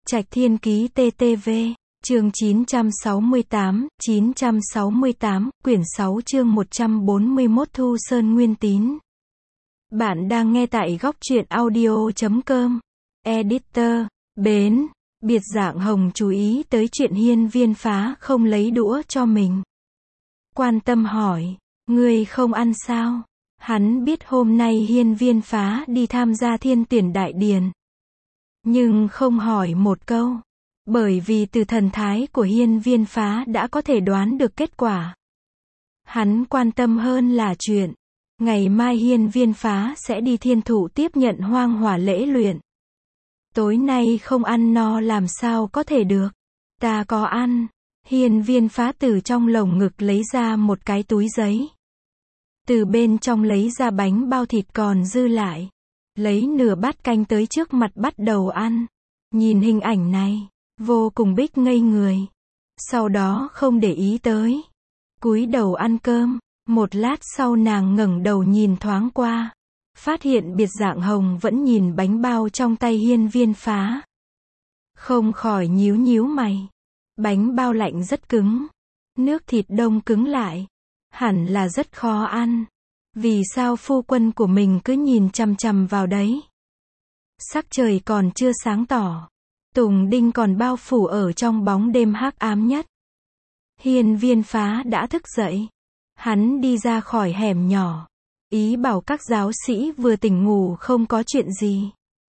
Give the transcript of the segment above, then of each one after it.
Trạch Thiên Ký TTV, chương 968, quyển 6 chương 141 Thu Sơn Nguyên Tín. Bạn đang nghe tại góc truyện audio.com. Editor, Bến, biệt dạng Hồng chú ý tới chuyện Hiên Viên Phá không lấy đũa cho mình. Quan tâm hỏi, ngươi không ăn sao? Hắn biết hôm nay Hiên Viên Phá đi tham gia Thiên Tuyển Đại Điền. Nhưng không hỏi một câu. Bởi vì từ thần thái của Hiên Viên Phá đã có thể đoán được kết quả. Hắn quan tâm hơn là chuyện ngày mai Hiên Viên Phá sẽ đi Thiên Thủ tiếp nhận hoang hỏa lễ luyện. Tối nay không ăn no làm sao có thể được. Ta có ăn. Hiên Viên Phá từ trong lồng ngực lấy ra một cái túi giấy. Từ bên trong lấy ra bánh bao thịt còn dư lại. Lấy nửa bát canh tới trước mặt bắt đầu ăn. Nhìn hình ảnh này, Vô Cùng Bích ngây người. Sau đó không để ý tới. Cúi đầu ăn cơm. Một lát sau nàng ngẩng đầu nhìn thoáng qua. Phát hiện biệt dạng Hồng vẫn nhìn bánh bao trong tay Hiên Viên Phá. Không khỏi nhíu nhíu mày. Bánh bao lạnh rất cứng. Nước thịt đông cứng lại. Hẳn là rất khó ăn. Vì sao phu quân của mình cứ nhìn chằm chằm vào đấy? Sắc trời còn chưa sáng tỏ. Tùng Đinh còn bao phủ ở trong bóng đêm hắc ám nhất. Hiên Viên Phá đã thức dậy. Hắn đi ra khỏi hẻm nhỏ. Ý bảo các giáo sĩ vừa tỉnh ngủ không có chuyện gì.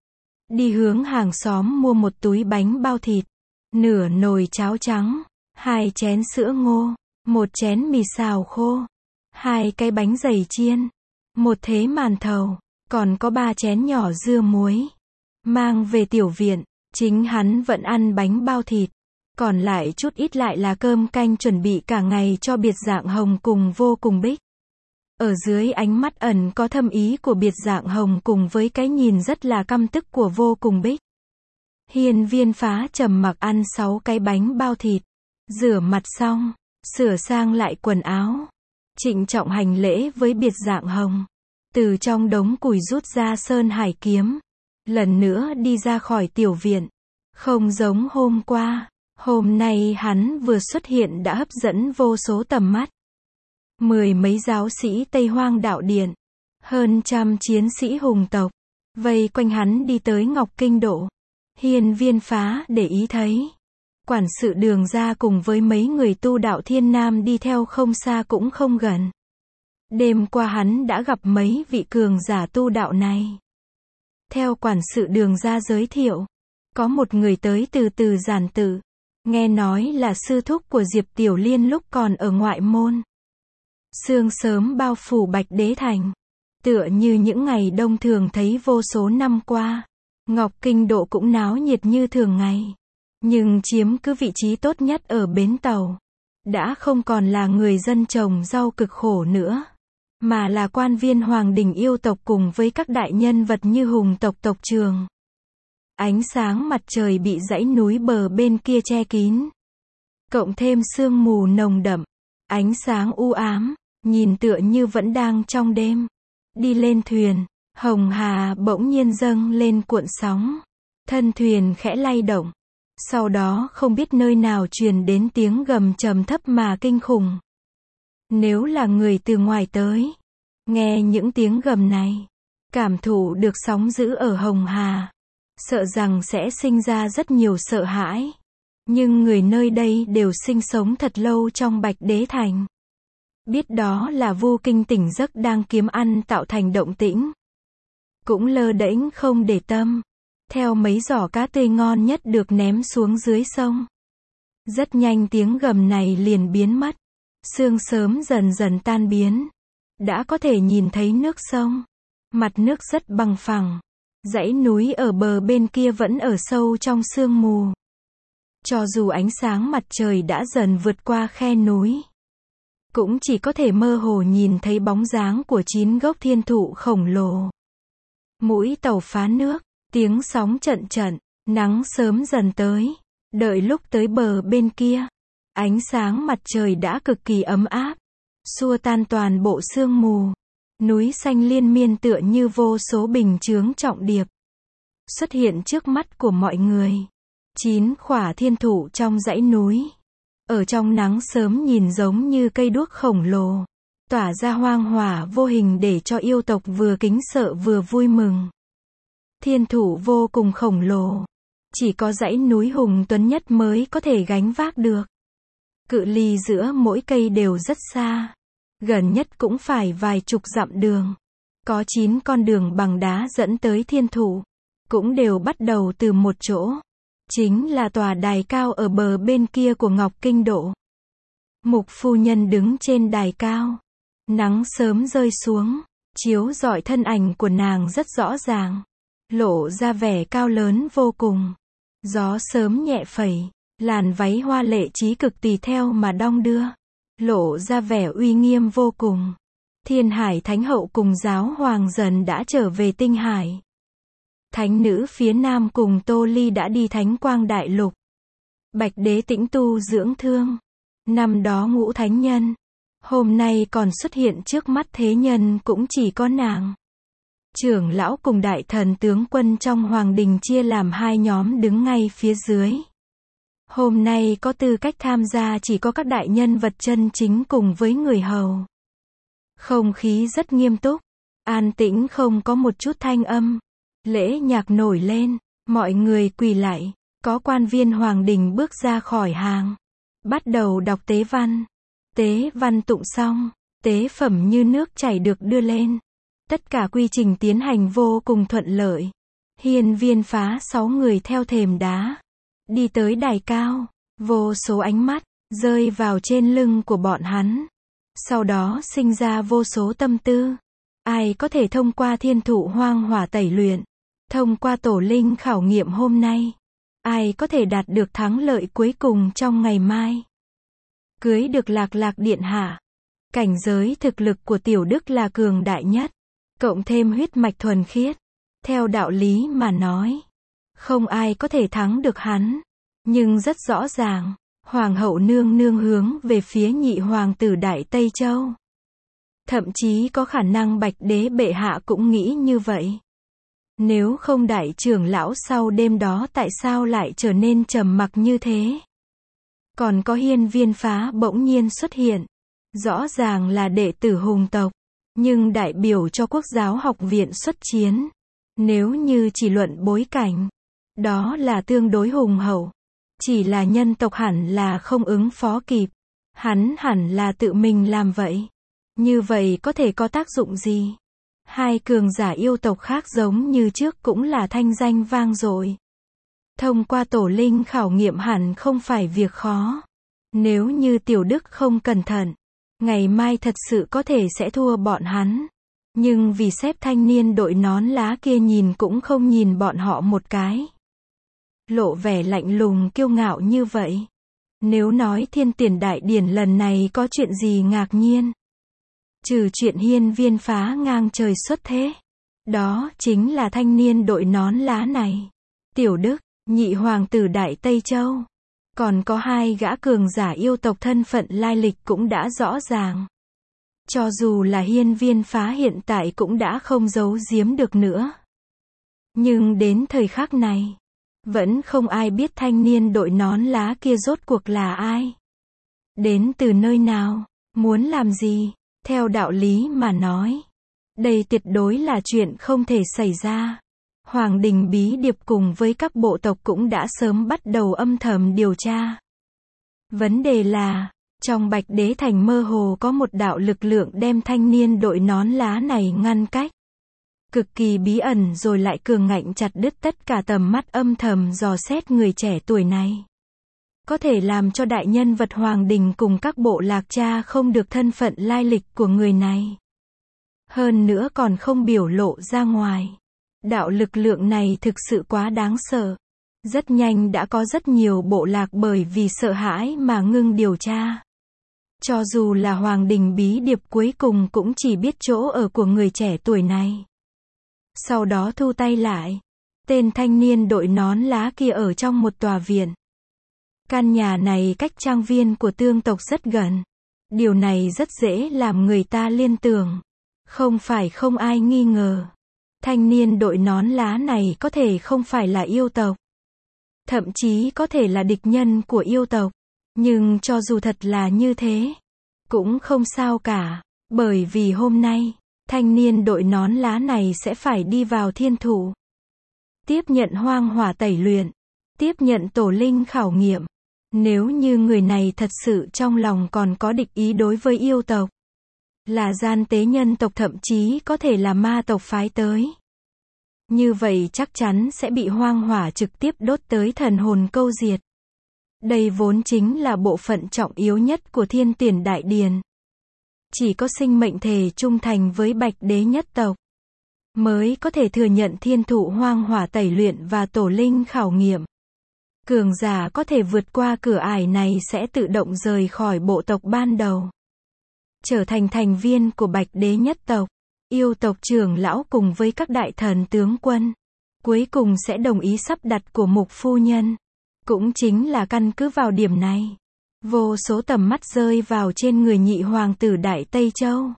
Đi hướng hàng xóm mua một túi bánh bao thịt. Nửa nồi cháo trắng. 2 chén sữa ngô. 1 chén mì xào khô. 2 cái bánh dày chiên. 1 thế màn thầu. Còn có 3 chén nhỏ dưa muối. Mang về tiểu viện. Chính hắn vẫn ăn bánh bao thịt. Còn lại chút ít lại là cơm canh chuẩn bị cả ngày cho biệt dạng Hồng cùng Vô Cùng Bích. Ở dưới ánh mắt ẩn có thâm ý của biệt dạng Hồng cùng với cái nhìn rất là căm tức của Vô Cùng Bích. Hiên Viên Phá trầm mặc ăn 6 cái bánh bao thịt. Rửa mặt xong. Sửa sang lại quần áo. Trịnh trọng hành lễ với biệt dạng Hồng. Từ trong đống củi rút ra Sơn Hải kiếm. Lần nữa đi ra khỏi tiểu viện. Không giống hôm qua. Hôm nay hắn vừa xuất hiện đã hấp dẫn vô số tầm mắt. 10 mấy giáo sĩ Tây Hoang Đạo Điện. Hơn trăm chiến sĩ hùng tộc. Vây quanh hắn đi tới Ngọc Kinh Độ. Hiên Viên Phá để ý thấy. Quản sự Đường ra cùng với mấy người tu đạo Thiên Nam đi theo không xa cũng không gần. Đêm qua hắn đã gặp mấy vị cường giả tu đạo này. Theo quản sự Đường ra giới thiệu. Có một người tới từ Từ Giản Tự. Nghe nói là sư thúc của Diệp Tiểu Liên lúc còn ở ngoại môn. Sương sớm bao phủ Bạch Đế Thành. Tựa như những ngày đông thường thấy vô số năm qua. Ngọc Kinh Độ cũng náo nhiệt như thường ngày. Nhưng chiếm cứ vị trí tốt nhất ở bến tàu. Đã không còn là người dân trồng rau cực khổ nữa. Mà là quan viên hoàng đình yêu tộc cùng với các đại nhân vật như hùng tộc tộc trường. Ánh sáng mặt trời bị dãy núi bờ bên kia che kín. Cộng thêm sương mù nồng đậm. Ánh sáng u ám. Nhìn tựa như vẫn đang trong đêm. Đi lên thuyền. Hồng hà bỗng nhiên dâng lên cuộn sóng. Thân thuyền khẽ lay động. Sau đó không biết nơi nào truyền đến tiếng gầm trầm thấp mà kinh khủng. Nếu là người từ ngoài tới. Nghe những tiếng gầm này. Cảm thụ được sóng dữ ở Hồng Hà. Sợ rằng sẽ sinh ra rất nhiều sợ hãi. Nhưng người nơi đây đều sinh sống thật lâu trong Bạch Đế Thành. Biết đó là Vô Kinh tỉnh giấc đang kiếm ăn tạo thành động tĩnh. Cũng lơ đễnh không để tâm. Theo mấy giỏ cá tươi ngon nhất được ném xuống dưới sông. Rất nhanh tiếng gầm này liền biến mất. Sương sớm dần dần tan biến. Đã có thể nhìn thấy nước sông. Mặt nước rất bằng phẳng. Dãy núi ở bờ bên kia vẫn ở sâu trong sương mù. Cho dù ánh sáng mặt trời đã dần vượt qua khe núi. Cũng chỉ có thể mơ hồ nhìn thấy bóng dáng của 9 gốc thiên thụ khổng lồ. Mũi tàu phá nước. Tiếng sóng trận trận, nắng sớm dần tới. Đợi lúc tới bờ bên kia, ánh sáng mặt trời đã cực kỳ ấm áp, xua tan toàn bộ sương mù. Núi xanh liên miên tựa như vô số bình chướng trọng điệp. Xuất hiện trước mắt của mọi người. 9 khỏa thiên thụ trong dãy núi. Ở trong nắng sớm nhìn giống như cây đuốc khổng lồ, tỏa ra hoang hỏa vô hình để cho yêu tộc vừa kính sợ vừa vui mừng. Thiên thụ vô cùng khổng lồ, chỉ có dãy núi Hùng Tuấn nhất mới có thể gánh vác được. Cự ly giữa mỗi cây đều rất xa, gần nhất cũng phải vài chục dặm đường. Có 9 con đường bằng đá dẫn tới thiên thụ, cũng đều bắt đầu từ một chỗ. Chính là tòa đài cao ở bờ bên kia của Ngọc Kinh Độ. Mục phu nhân đứng trên đài cao. Nắng sớm rơi xuống, chiếu rọi thân ảnh của nàng rất rõ ràng, lộ ra vẻ cao lớn vô cùng. Gió sớm nhẹ phẩy, làn váy hoa lệ chí cực tùy theo mà đong đưa, lộ ra vẻ uy nghiêm vô cùng. Thiên Hải Thánh Hậu cùng Giáo Hoàng dần đã trở về Tinh Hải. Thánh nữ phía Nam cùng Tô Ly đã đi Thánh Quang Đại Lục. Bạch Đế tĩnh tu dưỡng thương. Năm đó Ngũ Thánh Nhân, hôm nay còn xuất hiện trước mắt thế nhân cũng chỉ có nàng. Trưởng lão cùng đại thần tướng quân trong hoàng đình chia làm 2 nhóm đứng ngay phía dưới. Hôm nay có tư cách tham gia chỉ có các đại nhân vật chân chính cùng với người hầu. Không khí rất nghiêm túc, an tĩnh không có một chút thanh âm. Lễ nhạc nổi lên, mọi người quỳ lạy, có quan viên hoàng đình bước ra khỏi hàng, bắt đầu đọc tế văn. Tế văn tụng xong, tế phẩm như nước chảy được đưa lên. Tất cả quy trình tiến hành vô cùng thuận lợi. Hiên Viên Phá 6 người theo thềm đá, đi tới đài cao, vô số ánh mắt rơi vào trên lưng của bọn hắn. Sau đó sinh ra vô số tâm tư. Ai có thể thông qua thiên thụ hoang hỏa tẩy luyện, thông qua tổ linh khảo nghiệm hôm nay, ai có thể đạt được thắng lợi cuối cùng trong ngày mai. Cưới được Lạc Lạc điện hạ. Cảnh giới thực lực của Tiểu Đức là cường đại nhất, cộng thêm huyết mạch thuần khiết. Theo đạo lý mà nói, không ai có thể thắng được hắn. Nhưng rất rõ ràng, Hoàng hậu nương nương hướng về phía nhị hoàng tử Đại Tây Châu. Thậm chí có khả năng Bạch Đế bệ hạ cũng nghĩ như vậy. Nếu không đại trưởng lão sau đêm đó tại sao lại trở nên trầm mặc như thế? Còn có Hiên Viên Phá bỗng nhiên xuất hiện. Rõ ràng là đệ tử Hùng tộc, nhưng đại biểu cho Quốc giáo học viện xuất chiến. Nếu như chỉ luận bối cảnh, đó là tương đối hùng hậu. Chỉ là nhân tộc hẳn là không ứng phó kịp. Hắn hẳn là tự mình làm vậy. Như vậy có thể có tác dụng gì? 2 cường giả yêu tộc khác giống như trước cũng là thanh danh vang dội. Thông qua tổ linh khảo nghiệm hẳn không phải việc khó. Nếu như Tiểu Đức không cẩn thận, ngày mai thật sự có thể sẽ thua bọn hắn. Nhưng vì xếp thanh niên đội nón lá kia nhìn cũng không nhìn bọn họ một cái. Lộ vẻ lạnh lùng kiêu ngạo như vậy. Nếu nói Thiên Tiền Đại Điển lần này có chuyện gì ngạc nhiên, trừ chuyện Hiên Viên Phá ngang trời xuất thế, đó chính là thanh niên đội nón lá này. Tiểu Đức, nhị hoàng tử Đại Tây Châu. Còn có 2 gã cường giả yêu tộc thân phận lai lịch cũng đã rõ ràng. Cho dù là Hiên Viên Phá hiện tại cũng đã không giấu giếm được nữa. Nhưng đến thời khắc này, vẫn không ai biết thanh niên đội nón lá kia rốt cuộc là ai. Đến từ nơi nào, muốn làm gì, theo đạo lý mà nói. Đây tuyệt đối là chuyện không thể xảy ra. Hoàng đình bí điệp cùng với các bộ tộc cũng đã sớm bắt đầu âm thầm điều tra. Vấn đề là, trong Bạch Đế Thành mơ hồ có một đạo lực lượng đem thanh niên đội nón lá này ngăn cách. Cực kỳ bí ẩn rồi lại cường ngạnh chặt đứt tất cả tầm mắt âm thầm dò xét người trẻ tuổi này. Có thể làm cho đại nhân vật hoàng đình cùng các bộ lạc tra không được thân phận lai lịch của người này. Hơn nữa còn không biểu lộ ra ngoài. Đạo lực lượng này thực sự quá đáng sợ. Rất nhanh đã có rất nhiều bộ lạc bởi vì sợ hãi mà ngưng điều tra. Cho dù là hoàng đình bí điệp cuối cùng cũng chỉ biết chỗ ở của người trẻ tuổi này. Sau đó thu tay lại. Tên thanh niên đội nón lá kia ở trong một tòa viện. Căn nhà này cách trang viên của tương tộc rất gần. Điều này rất dễ làm người ta liên tưởng. Không phải không ai nghi ngờ. Thanh niên đội nón lá này có thể không phải là yêu tộc. thậm chí có thể là địch nhân của yêu tộc. Nhưng cho dù thật là như thế, cũng không sao cả, bởi vì hôm nay, thanh niên đội nón lá này sẽ phải đi vào thiên thủ. Tiếp nhận hoang hỏa tẩy luyện, tiếp nhận tổ linh khảo nghiệm. Nếu như người này thật sự trong lòng còn có địch ý đối với yêu tộc, là gian tế nhân tộc thậm chí có thể là ma tộc phái tới, như vậy chắc chắn sẽ bị hoang hỏa trực tiếp đốt tới thần hồn câu diệt. Đây vốn chính là bộ phận trọng yếu nhất của Thiên Tuyển Đại Điền. Chỉ có sinh mệnh thể trung thành với Bạch Đế nhất tộc, mới có thể thừa nhận thiên thụ hoang hỏa tẩy luyện và tổ linh khảo nghiệm. Cường giả có thể vượt qua cửa ải này sẽ tự động rời khỏi bộ tộc ban đầu, trở thành thành viên của Bạch Đế nhất tộc. Yêu tộc trưởng lão cùng với các đại thần tướng quân, cuối cùng sẽ đồng ý sắp đặt của Mục phu nhân. Cũng chính là căn cứ vào điểm này, vô số tầm mắt rơi vào trên người nhị hoàng tử Đại Tây Châu.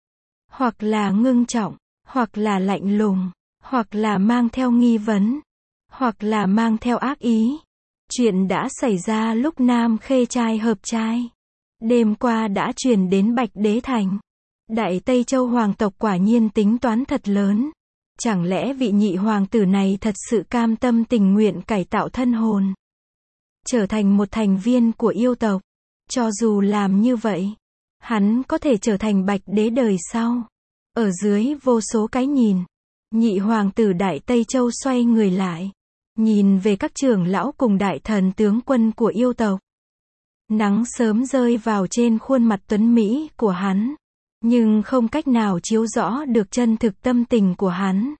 Hoặc là ngưng trọng, hoặc là lạnh lùng, hoặc là mang theo nghi vấn, hoặc là mang theo ác ý. Chuyện đã xảy ra lúc Nam Khê trai hợp trai, đêm qua đã truyền đến Bạch Đế Thành. Đại Tây Châu hoàng tộc quả nhiên tính toán thật lớn. Chẳng lẽ vị nhị hoàng tử này thật sự cam tâm tình nguyện cải tạo thân hồn, trở thành một thành viên của yêu tộc? Cho dù làm như vậy, hắn có thể trở thành Bạch Đế đời sau. Ở dưới vô số cái nhìn, nhị hoàng tử Đại Tây Châu xoay người lại, nhìn về các trưởng lão cùng đại thần tướng quân của yêu tộc. Nắng sớm rơi vào trên khuôn mặt tuấn mỹ của hắn, nhưng không cách nào chiếu rõ được chân thực tâm tình của hắn.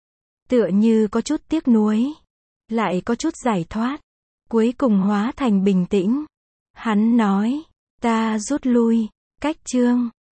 Tựa như có chút tiếc nuối, lại có chút giải thoát, cuối cùng hóa thành bình tĩnh. Hắn nói, ta rút lui. Cách chương